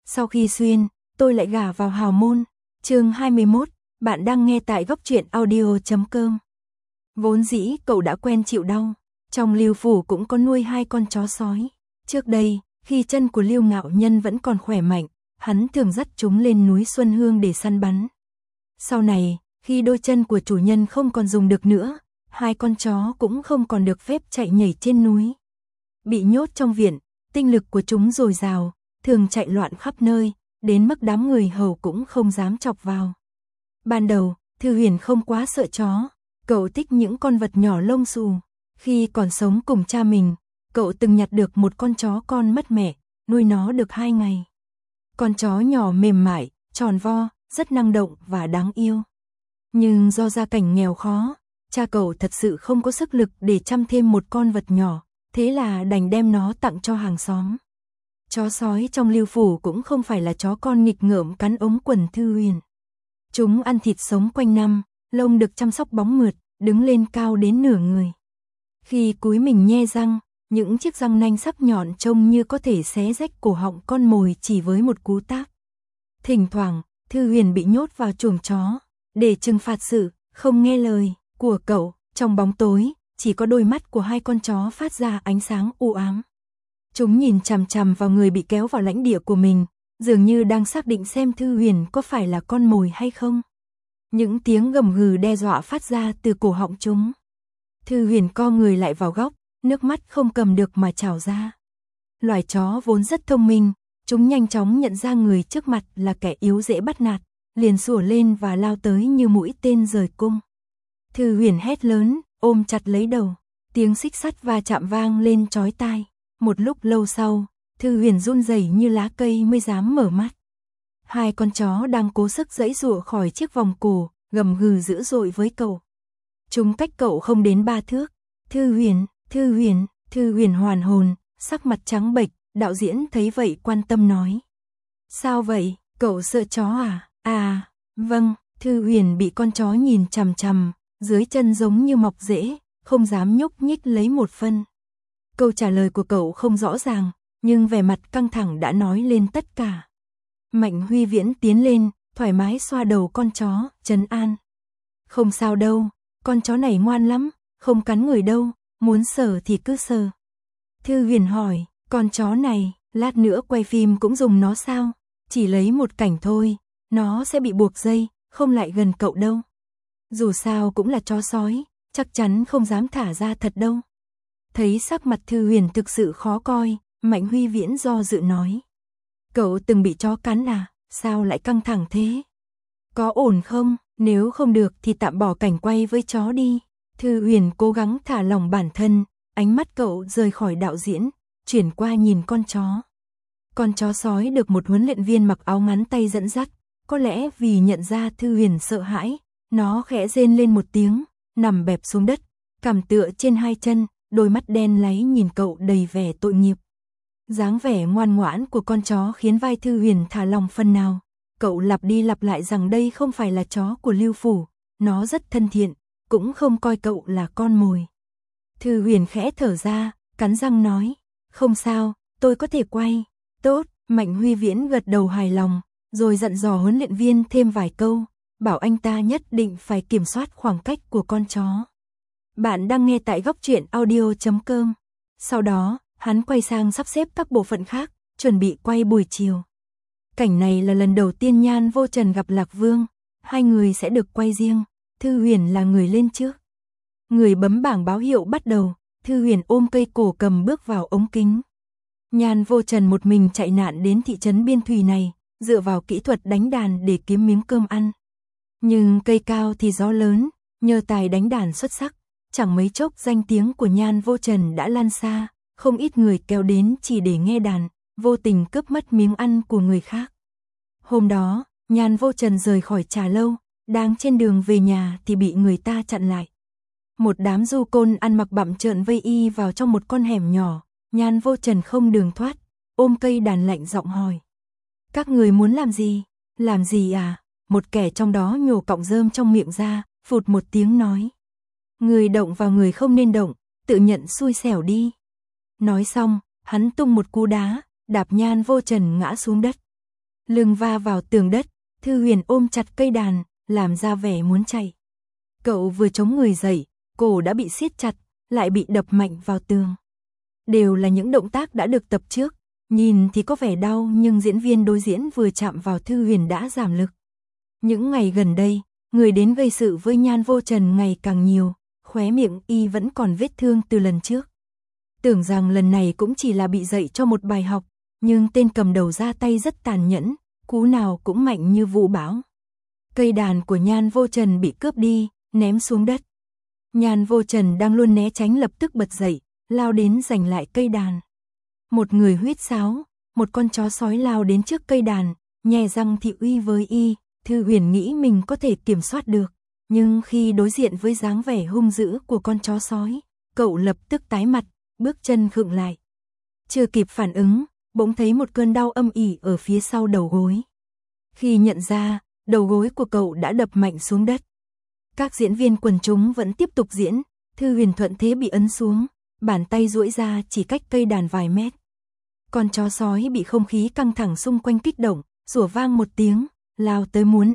Sau khi xuyên, tôi lại gả vào hào môn. Chương 21, bạn đang nghe tại góc truyện audio.com. Vốn dĩ cậu đã quen chịu đau, trong Lưu phủ cũng có nuôi 2 con chó sói. Trước đây, khi chân của Lưu Ngạo Nhân vẫn còn khỏe mạnh, hắn thường dắt chúng lên núi Xuân Hương để săn bắn. Sau này, khi đôi chân của chủ nhân không còn dùng được nữa, 2 con chó cũng không còn được phép chạy nhảy trên núi. Bị nhốt trong viện, tinh lực của chúng dồi dào, thường chạy loạn khắp nơi, đến mức đám người hầu cũng không dám chọc vào. Ban đầu, Thư Huyền không quá sợ chó, cậu thích những con vật nhỏ lông xù. Khi còn sống cùng cha mình, cậu từng nhặt được một con chó con mất mẹ, nuôi nó được 2 ngày. Con chó nhỏ mềm mại, tròn vo, rất năng động và đáng yêu. Nhưng do gia cảnh nghèo khó, cha cậu thật sự không có sức lực để chăm thêm một con vật nhỏ, thế là đành đem nó tặng cho hàng xóm. Chó sói trong Lưu phủ cũng không phải là chó con nghịch ngợm cắn ống quần Thư Huyền. Chúng ăn thịt sống quanh năm, lông được chăm sóc bóng mượt, đứng lên cao đến nửa người. Khi cúi mình nhe răng, những chiếc răng nanh sắc nhọn trông như có thể xé rách cổ họng con mồi chỉ với một cú tát. Thỉnh thoảng, Thư Huyền bị nhốt vào chuồng chó, để trừng phạt sự không nghe lời của cậu. Trong bóng tối, chỉ có đôi mắt của 2 con chó phát ra ánh sáng u ám. Chúng nhìn chằm chằm vào người bị kéo vào lãnh địa của mình, dường như đang xác định xem Thư Huyền có phải là con mồi hay không. Những tiếng gầm gừ đe dọa phát ra từ cổ họng chúng. Thư Huyền co người lại vào góc, nước mắt không cầm được mà trào ra. Loài chó vốn rất thông minh, chúng nhanh chóng nhận ra người trước mặt là kẻ yếu dễ bắt nạt, liền sủa lên và lao tới như mũi tên rời cung. Thư Huyền hét lớn, ôm chặt lấy đầu, tiếng xích sắt va chạm vang lên chói tai. Một lúc lâu sau, Thư Huyền run rẩy như lá cây mới dám mở mắt. 2 con chó đang cố sức giãy giụa khỏi chiếc vòng cổ, gầm gừ dữ dội với cậu. Chúng cách cậu không đến 3 thước. Thư Huyền, Thư Huyền, Thư Huyền hoàn hồn, sắc mặt trắng bệch. Đạo diễn thấy vậy quan tâm nói: sao vậy, cậu sợ chó à? À, vâng. Thư Huyền bị con chó nhìn chằm chằm, dưới chân giống như mọc rễ, không dám nhúc nhích lấy một phân. Câu trả lời của cậu không rõ ràng, nhưng vẻ mặt căng thẳng đã nói lên tất cả. Mạnh Huy Viễn tiến lên, thoải mái xoa đầu con chó, trấn an. Không sao đâu, con chó này ngoan lắm, không cắn người đâu, muốn sờ thì cứ sờ. Thư Huyền hỏi, con chó này, lát nữa quay phim cũng dùng nó sao? Chỉ lấy một cảnh thôi, nó sẽ bị buộc dây, không lại gần cậu đâu. Dù sao cũng là chó sói, chắc chắn không dám thả ra thật đâu. Thấy sắc mặt Thư Huyền thực sự khó coi, Mạnh Huy Viễn do dự nói. Cậu từng bị chó cắn à, sao lại căng thẳng thế? Có ổn không, nếu không được thì tạm bỏ cảnh quay với chó đi. Thư Huyền cố gắng thả lỏng bản thân, ánh mắt cậu rời khỏi đạo diễn, chuyển qua nhìn con chó. Con chó sói được một huấn luyện viên mặc áo ngắn tay dẫn dắt, có lẽ vì nhận ra Thư Huyền sợ hãi, nó khẽ rên lên một tiếng, nằm bẹp xuống đất, cằm tựa trên 2 chân, đôi mắt đen láy nhìn cậu đầy vẻ tội nghiệp. Dáng vẻ ngoan ngoãn của con chó khiến vai Thư Huyền thả lòng phần nào. Cậu lặp đi lặp lại rằng đây không phải là chó của Lưu phủ, nó rất thân thiện, cũng không coi cậu là con mồi. Thư Huyền khẽ thở ra, cắn răng nói, không sao, tôi có thể quay. Tốt, Mạnh Huy Viễn gật đầu hài lòng, rồi dặn dò huấn luyện viên thêm vài câu, bảo anh ta nhất định phải kiểm soát khoảng cách của con chó. Bạn đang nghe tại góc truyện audio.com. Sau đó, hắn quay sang sắp xếp các bộ phận khác, chuẩn bị quay buổi chiều. Cảnh này là lần đầu tiên Nhan Vô Trần gặp Lạc Vương, 2 người sẽ được quay riêng, Thư Huyền là người lên trước. Người bấm bảng báo hiệu bắt đầu, Thư Huyền ôm cây cổ cầm bước vào ống kính. Nhan Vô Trần một mình chạy nạn đến thị trấn biên thùy này, dựa vào kỹ thuật đánh đàn để kiếm miếng cơm ăn. Nhưng cây cao thì gió lớn, nhờ tài đánh đàn xuất sắc, chẳng mấy chốc danh tiếng của Nhan Vô Trần đã lan xa, không ít người kéo đến chỉ để nghe đàn, vô tình cướp mất miếng ăn của người khác. Hôm đó, Nhan Vô Trần rời khỏi trà lâu, đang trên đường về nhà thì bị người ta chặn lại. Một đám du côn ăn mặc bặm trợn vây y vào trong một con hẻm nhỏ, Nhan Vô Trần không đường thoát, ôm cây đàn lạnh giọng hỏi. Các người muốn làm gì? Làm gì à? Một kẻ trong đó nhổ cọng rơm trong miệng ra, phụt một tiếng nói. Người động vào người không nên động, tự nhận xui xẻo đi. Nói xong, hắn tung một cú đá, đạp Nhan Vô Trần ngã xuống đất. lưng va vào tường đất, Thư Huyền ôm chặt cây đàn, làm ra vẻ muốn chạy. Cậu vừa chống người dậy, cổ đã bị siết chặt, lại bị đập mạnh vào tường. Đều là những động tác đã được tập trước, nhìn thì có vẻ đau nhưng diễn viên đối diễn vừa chạm vào Thư Huyền đã giảm lực. Những ngày gần đây, người đến gây sự với Nhan Vô Trần ngày càng nhiều, khóe miệng y vẫn còn vết thương từ lần trước. Tưởng rằng lần này cũng chỉ là bị dạy cho một bài học, nhưng tên cầm đầu ra tay rất tàn nhẫn, cú nào cũng mạnh như vũ bão. Cây đàn của Nhan Vô Trần bị cướp đi, ném xuống đất. Nhan Vô Trần đang luôn né tránh lập tức bật dậy, lao đến giành lại cây đàn. Một người huýt sáo, một con chó sói lao đến trước cây đàn, nhè răng thị uy với y. Thư Huyền nghĩ mình có thể kiểm soát được, nhưng khi đối diện với dáng vẻ hung dữ của con chó sói, cậu lập tức tái mặt, bước chân khựng lại. Chưa kịp phản ứng, bỗng thấy một cơn đau âm ỉ ở phía sau đầu gối. Khi nhận ra, đầu gối của cậu đã đập mạnh xuống đất. Các diễn viên quần chúng vẫn tiếp tục diễn, Thư Huyền thuận thế bị ấn xuống, bàn tay duỗi ra chỉ cách cây đàn vài mét. Con chó sói bị không khí căng thẳng xung quanh kích động, sủa vang một tiếng, lao tới muốn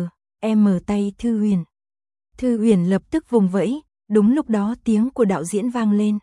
M tay Thư Huyền. Thư Huyền lập tức vùng vẫy, đúng lúc đó tiếng của đạo diễn vang lên.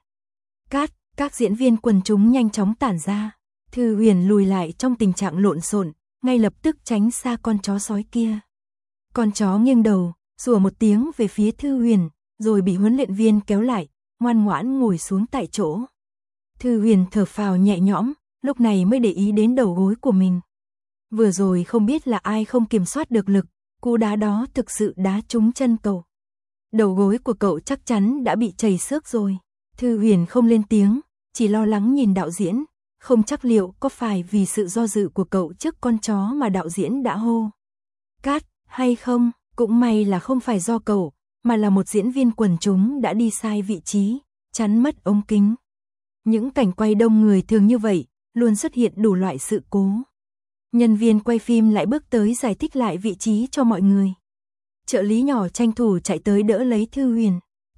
Các diễn viên quần chúng nhanh chóng tản ra. Thư Huyền lùi lại trong tình trạng lộn xộn, ngay lập tức tránh xa con chó sói kia. Con chó nghiêng đầu, sủa một tiếng về phía Thư Huyền, rồi bị huấn luyện viên kéo lại, ngoan ngoãn ngồi xuống tại chỗ. Thư Huyền thở phào nhẹ nhõm, lúc này mới để ý đến đầu gối của mình. Vừa rồi không biết là ai không kiểm soát được lực, cú đá đó thực sự đá trúng chân cậu. Đầu gối của cậu chắc chắn đã bị chảy xước rồi. Thư Huyền không lên tiếng, chỉ lo lắng nhìn đạo diễn, không chắc liệu có phải vì sự do dự của cậu trước con chó mà đạo diễn đã hô cắt hay không. Cũng may là không phải do cậu, mà là một diễn viên quần chúng đã đi sai vị trí, chắn mất ống kính. Những cảnh quay đông người thường như vậy, luôn xuất hiện đủ loại sự cố. Nhân viên quay phim lại bước tới giải thích lại vị trí cho mọi người. Trợ lý nhỏ tranh thủ chạy tới đỡ lấy Thư Huyền.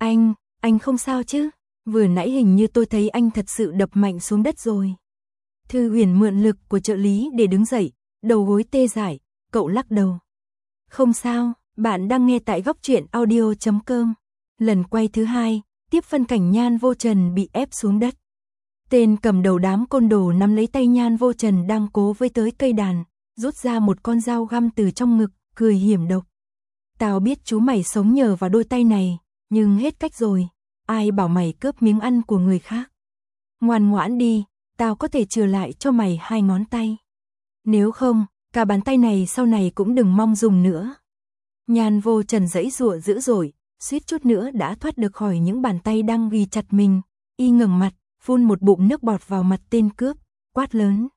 Anh không sao chứ? Vừa nãy hình như tôi thấy anh thật sự đập mạnh xuống đất rồi. Thư Huyền mượn lực của trợ lý để đứng dậy, đầu gối tê dại, cậu lắc đầu. Không sao, bạn đang nghe tại góc truyện audio.com. Lần quay thứ 2, tiếp phân cảnh Nhan Vô Trần bị ép xuống đất. Tên cầm đầu đám côn đồ nắm lấy tay Nhan Vô Trần đang cố với tới cây đàn, rút ra một con dao găm từ trong ngực, cười hiểm độc. Tao biết chú mày sống nhờ vào đôi tay này, nhưng hết cách rồi, ai bảo mày cướp miếng ăn của người khác. Ngoan ngoãn đi, tao có thể trừ lại cho mày 2 ngón tay. Nếu không, cả bàn tay này sau này cũng đừng mong dùng nữa. Nhan Vô Trần giãy giụa dữ dội, suýt chút nữa đã thoát được khỏi những bàn tay đang ghi chặt mình. Y ngẩng mặt, phun một bụng nước bọt vào mặt tên cướp, quát lớn.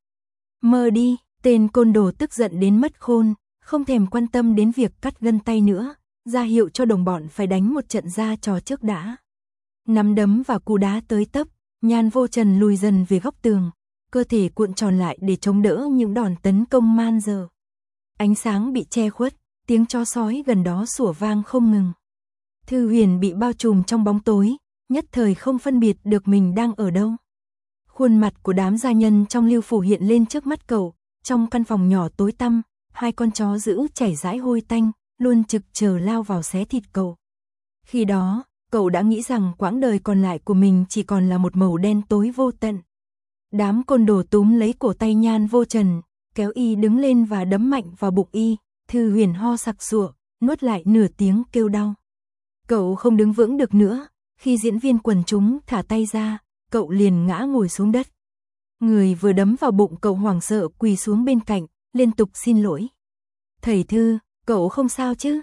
Mơ đi, tên côn đồ tức giận đến mất khôn, không thèm quan tâm đến việc cắt gân tay nữa, ra hiệu cho đồng bọn phải đánh một trận ra trò trước đã. Nắm đấm và cú đá tới tấp, Nhan Vô Trần lùi dần về góc tường, cơ thể cuộn tròn lại để chống đỡ những đòn tấn công man dợ. Ánh sáng bị che khuất, tiếng chó sói gần đó sủa vang không ngừng. Thư Huyền bị bao trùm trong bóng tối, nhất thời không phân biệt được mình đang ở đâu. Khuôn mặt của đám gia nhân trong Lưu phủ hiện lên trước mắt cậu, trong căn phòng nhỏ tối tăm, 2 con chó dữ chảy rãi hôi tanh, luôn trực chờ lao vào xé thịt cậu. Khi đó, cậu đã nghĩ rằng quãng đời còn lại của mình chỉ còn là một màu đen tối vô tận. Đám côn đồ túm lấy cổ tay Nhan Vô Trần, kéo y đứng lên và đấm mạnh vào bụng y. Thư Huyền ho sặc sụa, nuốt lại nửa tiếng kêu đau. Cậu không đứng vững được nữa, khi diễn viên quần chúng thả tay ra, cậu liền ngã ngồi xuống đất. Người vừa đấm vào bụng cậu hoảng sợ quỳ xuống bên cạnh, liên tục xin lỗi. Thầy Thư, cậu không sao chứ?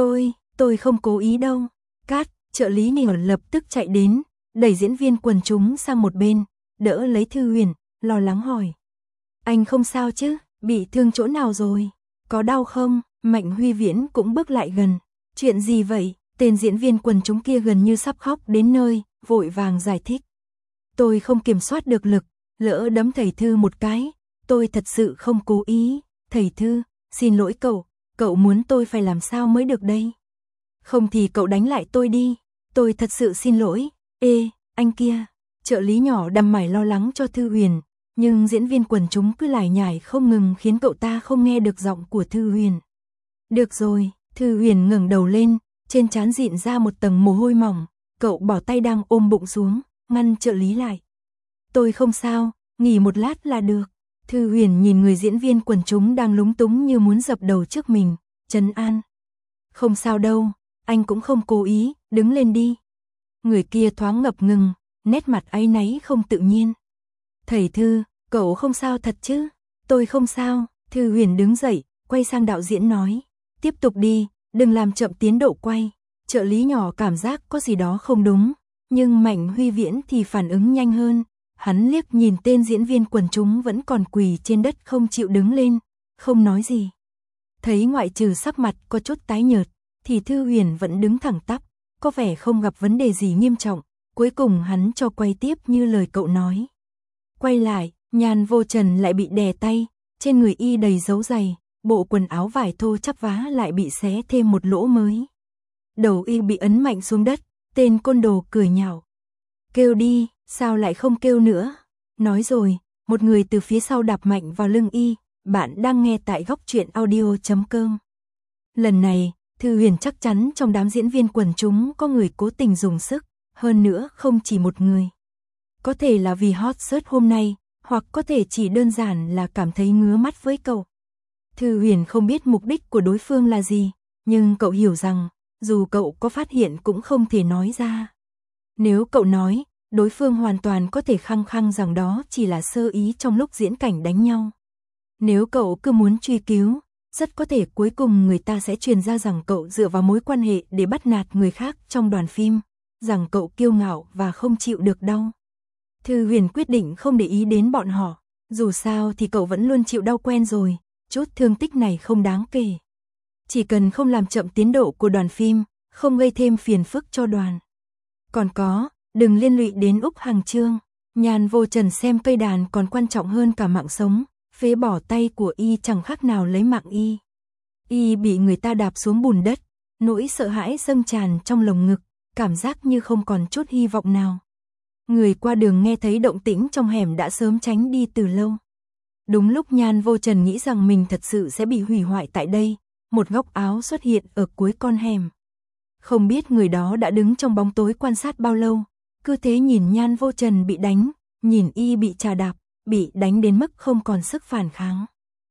Tôi không cố ý đâu. Trợ lý Nỉ lập tức chạy đến, đẩy diễn viên quần chúng sang một bên, đỡ lấy Thư Huyền, lo lắng hỏi. Anh không sao chứ? Bị thương chỗ nào rồi? Có đau không? Mạnh Huy Viễn cũng bước lại gần. Chuyện gì vậy? Tên diễn viên quần chúng kia gần như sắp khóc đến nơi, vội vàng giải thích. Tôi không kiểm soát được lực, lỡ đấm thầy Thư một cái. Tôi thật sự không cố ý. Thầy Thư, xin lỗi cậu muốn tôi phải làm sao mới được đây? Không thì cậu đánh lại tôi đi. Tôi thật sự xin lỗi. Ê, anh kia. Trợ lý nhỏ đăm mải lo lắng cho Thư Huyền, nhưng diễn viên quần chúng cứ lải nhải không ngừng khiến cậu ta không nghe được giọng của Thư Huyền. Được rồi, Thư Huyền ngẩng đầu lên, trên trán dịn ra một tầng mồ hôi mỏng, cậu bỏ tay đang ôm bụng xuống, ngăn trợ lý lại. Tôi không sao, nghỉ một lát là được. Thư Huyền nhìn người diễn viên quần chúng đang lúng túng như muốn dập đầu trước mình, trấn an. Không sao đâu, anh cũng không cố ý, đứng lên đi. Người kia thoáng ngập ngừng, nét mặt áy náy không tự nhiên. Thầy Thư, cậu không sao thật chứ? Tôi không sao. Thư Huyền đứng dậy, quay sang đạo diễn nói. Tiếp tục đi, đừng làm chậm tiến độ quay. Trợ lý nhỏ cảm giác có gì đó không đúng, nhưng Mạnh Huy Viễn thì phản ứng nhanh hơn. Hắn liếc nhìn tên diễn viên quần chúng vẫn còn quỳ trên đất không chịu đứng lên, không nói gì. Thấy ngoại trừ sắc mặt có chút tái nhợt, thì Thư Huyền vẫn đứng thẳng tắp, có vẻ không gặp vấn đề gì nghiêm trọng. Cuối cùng hắn cho quay tiếp như lời cậu nói. Quay lại, Nhan Vô Trần lại bị đè tay, trên người y đầy dấu giày, bộ quần áo vải thô chắp vá lại bị xé thêm một lỗ mới. Đầu y bị ấn mạnh xuống đất, tên côn đồ cười nhạo. Kêu đi, sao lại không kêu nữa? Nói rồi, một người từ phía sau đạp mạnh vào lưng y. Bạn đang nghe tại Góc Truyện Audio.com. Lần này, Thư Huyền chắc chắn trong đám diễn viên quần chúng có người cố tình dùng sức, hơn nữa không chỉ một người. Có thể là vì hot search hôm nay, hoặc có thể chỉ đơn giản là cảm thấy ngứa mắt với cậu. Thư Huyền không biết mục đích của đối phương là gì, nhưng cậu hiểu rằng, dù cậu có phát hiện cũng không thể nói ra. Nếu cậu nói, đối phương hoàn toàn có thể khăng khăng rằng đó chỉ là sơ ý trong lúc diễn cảnh đánh nhau. Nếu cậu cứ muốn truy cứu, rất có thể cuối cùng người ta sẽ truyền ra rằng cậu dựa vào mối quan hệ để bắt nạt người khác trong đoàn phim, rằng cậu kiêu ngạo và không chịu được đau. Thư Huyền quyết định không để ý đến bọn họ, dù sao thì cậu vẫn luôn chịu đau quen rồi, chút thương tích này không đáng kể. Chỉ cần không làm chậm tiến độ của đoàn phim, không gây thêm phiền phức cho đoàn. Còn có, đừng liên lụy đến Úc Hằng Trương. Nhan Vô Trần xem cây đàn còn quan trọng hơn cả mạng sống, phế bỏ tay của y chẳng khác nào lấy mạng y. Y bị người ta đạp xuống bùn đất, nỗi sợ hãi dâng tràn trong lồng ngực, cảm giác như không còn chút hy vọng nào. Người qua đường nghe thấy động tĩnh trong hẻm đã sớm tránh đi từ lâu. Đúng lúc Nhan Vô Trần nghĩ rằng mình thật sự sẽ bị hủy hoại tại đây, một góc áo xuất hiện ở cuối con hẻm. Không biết người đó đã đứng trong bóng tối quan sát bao lâu, cứ thế nhìn Nhan Vô Trần bị đánh, nhìn y bị chà đạp, bị đánh đến mức không còn sức phản kháng.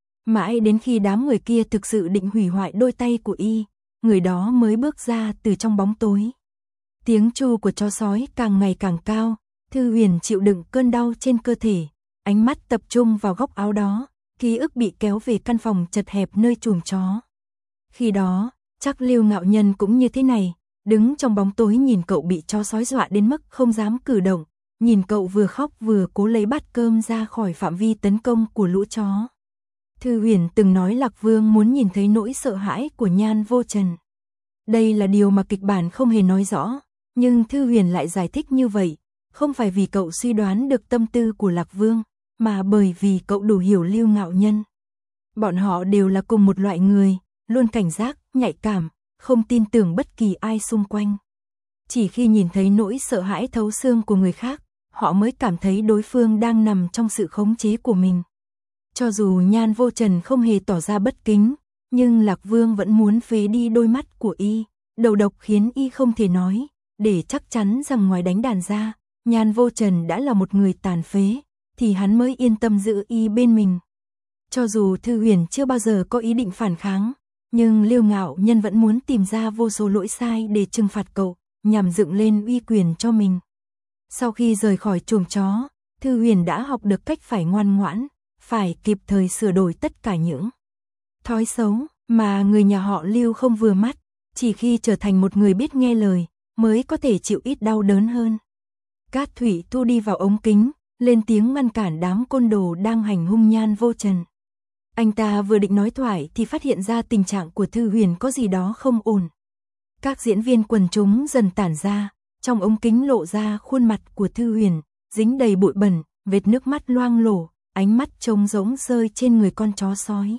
Mãi đến khi đám người kia thực sự định hủy hoại đôi tay của y, người đó mới bước ra từ trong bóng tối. Tiếng tru của chó sói càng ngày càng cao, Thư Huyền chịu đựng cơn đau trên cơ thể, ánh mắt tập trung vào góc áo đó, ký ức bị kéo về căn phòng chật hẹp nơi chuồng chó. Khi đó, chắc Lưu Ngạo Nhân cũng như thế này, đứng trong bóng tối nhìn cậu bị chó sói dọa đến mức không dám cử động, nhìn cậu vừa khóc vừa cố lấy bát cơm ra khỏi phạm vi tấn công của lũ chó. Thư Huyền từng nói Lạc Vương muốn nhìn thấy nỗi sợ hãi của Nhan Vô Trần. Đây là điều mà kịch bản không hề nói rõ, nhưng Thư Huyền lại giải thích như vậy, không phải vì cậu suy đoán được tâm tư của Lạc Vương, mà bởi vì cậu đủ hiểu Lưu Ngạo Nhân. Bọn họ đều là cùng một loại người, luôn cảnh giác, nhạy cảm, không tin tưởng bất kỳ ai xung quanh. Chỉ khi nhìn thấy nỗi sợ hãi thấu xương của người khác, họ mới cảm thấy đối phương đang nằm trong sự khống chế của mình. Cho dù Nhan Vô Trần không hề tỏ ra bất kính, nhưng Lạc Vương vẫn muốn phế đi đôi mắt của y, đầu độc khiến y không thể nói, để chắc chắn rằng ngoài đánh đàn ra, Nhan Vô Trần đã là một người tàn phế, thì hắn mới yên tâm giữ y bên mình. Cho dù Thư Huyền chưa bao giờ có ý định phản kháng, nhưng Lưu Ngạo Nhân vẫn muốn tìm ra vô số lỗi sai để trừng phạt cậu, nhằm dựng lên uy quyền cho mình. Sau khi rời khỏi chuồng chó, Thư Huyền đã học được cách phải ngoan ngoãn, phải kịp thời sửa đổi tất cả những thói xấu mà người nhà họ Lưu không vừa mắt, chỉ khi trở thành một người biết nghe lời, mới có thể chịu ít đau đớn hơn. Cát Thủy Thu đi vào ống kính, lên tiếng ngăn cản đám côn đồ đang hành hung Nhan Vô Trần. Anh ta vừa định nói thoại thì phát hiện ra tình trạng của Thư Huyền có gì đó không ổn. Các diễn viên quần chúng dần tản ra, trong ống kính lộ ra khuôn mặt của Thư Huyền, dính đầy bụi bẩn, vệt nước mắt loang lổ, ánh mắt trống rỗng rơi trên người con chó sói.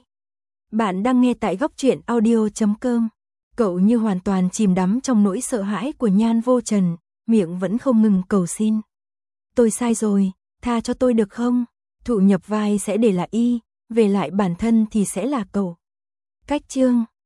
Bạn đang nghe tại Góc Truyện Audio.com. Cậu như hoàn toàn chìm đắm trong nỗi sợ hãi của Nhan Vô Trần, miệng vẫn không ngừng cầu xin. Tôi sai rồi, tha cho tôi được không? Thụ nhập vai sẽ để là y, về lại bản thân thì sẽ là cậu. Cách chương